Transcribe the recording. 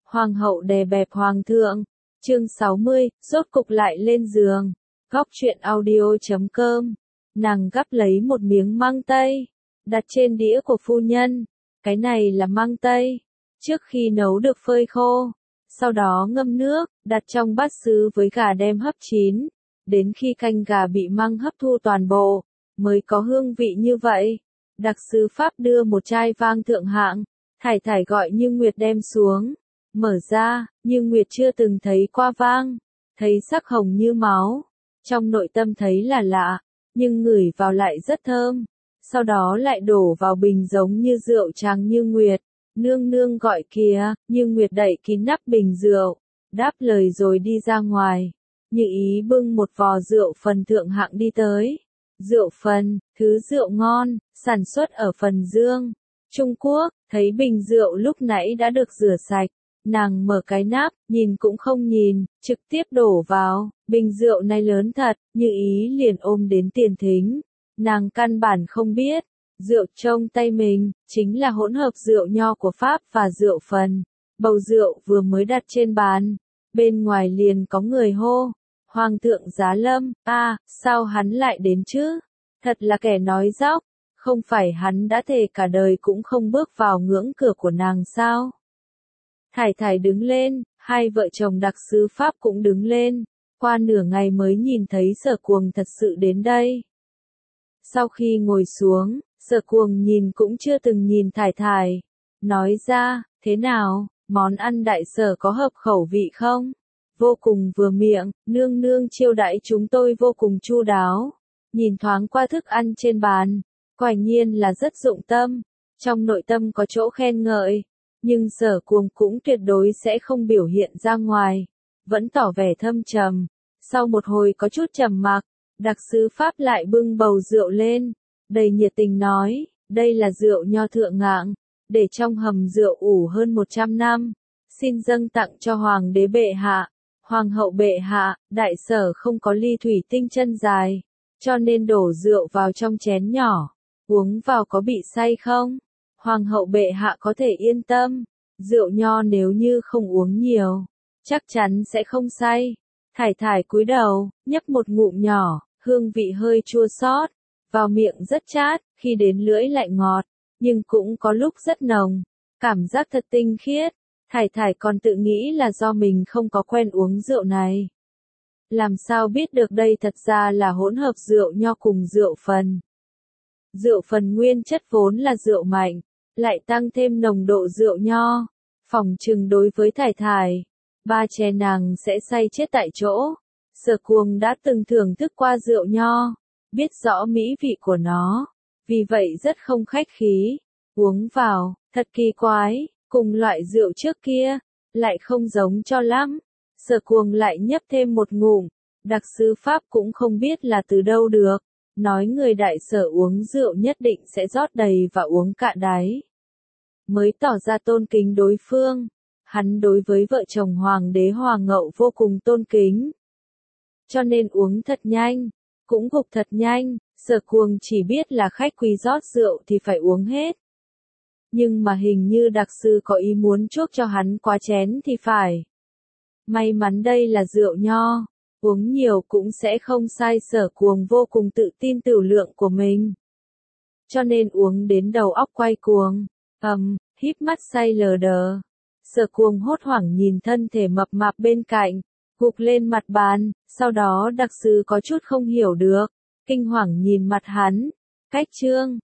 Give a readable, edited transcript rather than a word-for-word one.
Hoàng hậu đè bẹp hoàng thượng. Chương 60, rốt cục lại lên giường. Góc truyện audio.com. Nàng gắp lấy một miếng măng tây, đặt trên đĩa của phu nhân. Cái này là măng tây, trước khi nấu được phơi khô, sau đó ngâm nước, đặt trong bát sứ với gà đem hấp chín, đến khi canh gà bị măng hấp thu toàn bộ, mới có hương vị như vậy. Đặc sứ Pháp đưa một chai vang thượng hạng, Thải Thải gọi Như Nguyệt đem xuống, mở ra, Như Nguyệt chưa từng thấy qua vang, thấy sắc hồng như máu, trong nội tâm thấy là lạ, nhưng ngửi vào lại rất thơm, sau đó lại đổ vào bình giống như rượu trắng. Như Nguyệt, nương nương gọi kìa. Như Nguyệt đậy kín nắp bình rượu, đáp lời rồi đi ra ngoài. Như Ý bưng một vò rượu phần thượng hạng đi tới. Rượu phần, thứ rượu ngon, sản xuất ở Phần Dương, Trung Quốc. Thấy bình rượu lúc nãy đã được rửa sạch, nàng mở cái nắp, nhìn cũng không nhìn, trực tiếp đổ vào. Bình rượu này lớn thật, Như Ý liền ôm đến tiền thính. Nàng căn bản không biết, rượu trong tay mình, chính là hỗn hợp rượu nho của Pháp và rượu phần. Bầu rượu vừa mới đặt trên bàn, bên ngoài liền có người hô. Hoàng thượng giá lâm, sao hắn lại đến chứ? Thật là kẻ nói dóc, không phải hắn đã thề cả đời cũng không bước vào ngưỡng cửa của nàng sao? Thải Thải đứng lên, hai vợ chồng đặc sứ Pháp cũng đứng lên, qua nửa ngày mới nhìn thấy Sở Cuồng thật sự đến đây. Sau khi ngồi xuống, Sở Cuồng nhìn cũng chưa từng nhìn Thải Thải, nói ra, thế nào, món ăn đại sở có hợp khẩu vị không? Vô cùng vừa miệng, nương nương chiêu đãi chúng tôi vô cùng chu đáo. Nhìn thoáng qua thức ăn trên bàn, quả nhiên là rất dụng tâm, trong nội tâm có chỗ khen ngợi, nhưng Sở Cuồng cũng tuyệt đối sẽ không biểu hiện ra ngoài, vẫn tỏ vẻ thâm trầm. Sau một hồi có chút trầm mặc, đặc sứ Pháp lại bưng bầu rượu lên, đầy nhiệt tình nói, đây là rượu nho thượng hạng, để trong hầm rượu ủ hơn 100 năm, xin dâng tặng cho hoàng đế bệ hạ. Hoàng hậu bệ hạ, đại sở không có ly thủy tinh chân dài, cho nên đổ rượu vào trong chén nhỏ, uống vào có bị say không? Hoàng hậu bệ hạ có thể yên tâm, rượu nho nếu như không uống nhiều, chắc chắn sẽ không say. Thải Thải cúi đầu, nhấp một ngụm nhỏ, hương vị hơi chua xót, vào miệng rất chát, khi đến lưỡi lại ngọt, nhưng cũng có lúc rất nồng, cảm giác thật tinh khiết. Thải Thải còn tự nghĩ là do mình không có quen uống rượu này. Làm sao biết được đây thật ra là hỗn hợp rượu nho cùng rượu phần. Rượu phần nguyên chất vốn là rượu mạnh, lại tăng thêm nồng độ rượu nho. Phỏng chừng đối với Thải Thải, ba chén nàng sẽ say chết tại chỗ. Sở Cuồng đã từng thưởng thức qua rượu nho, biết rõ mỹ vị của nó, vì vậy rất không khách khí. Uống vào, thật kỳ quái. Cùng loại rượu trước kia, lại không giống cho lắm. Sở Cuồng lại nhấp thêm một ngụm, đặc sứ Pháp cũng không biết là từ đâu được, nói người đại sở uống rượu nhất định sẽ rót đầy và uống cạn đáy. Mới tỏ ra tôn kính đối phương, hắn đối với vợ chồng hoàng đế Hoàng Ngậu vô cùng tôn kính. Cho nên uống thật nhanh, cũng gục thật nhanh, Sở Cuồng chỉ biết là khách quý rót rượu thì phải uống hết. Nhưng mà hình như đặc sư có ý muốn chuốc cho hắn quá chén thì phải. May mắn đây là rượu nho, uống nhiều cũng sẽ không sai. Sở Cuồng vô cùng tự tin tửu lượng của mình, cho nên uống đến đầu óc quay cuồng, híp mắt say lờ đờ. Sở Cuồng hốt hoảng nhìn thân thể mập mạp bên cạnh, gục lên mặt bàn, sau đó đặc sư có chút không hiểu được, kinh hoàng nhìn mặt hắn. Cách chương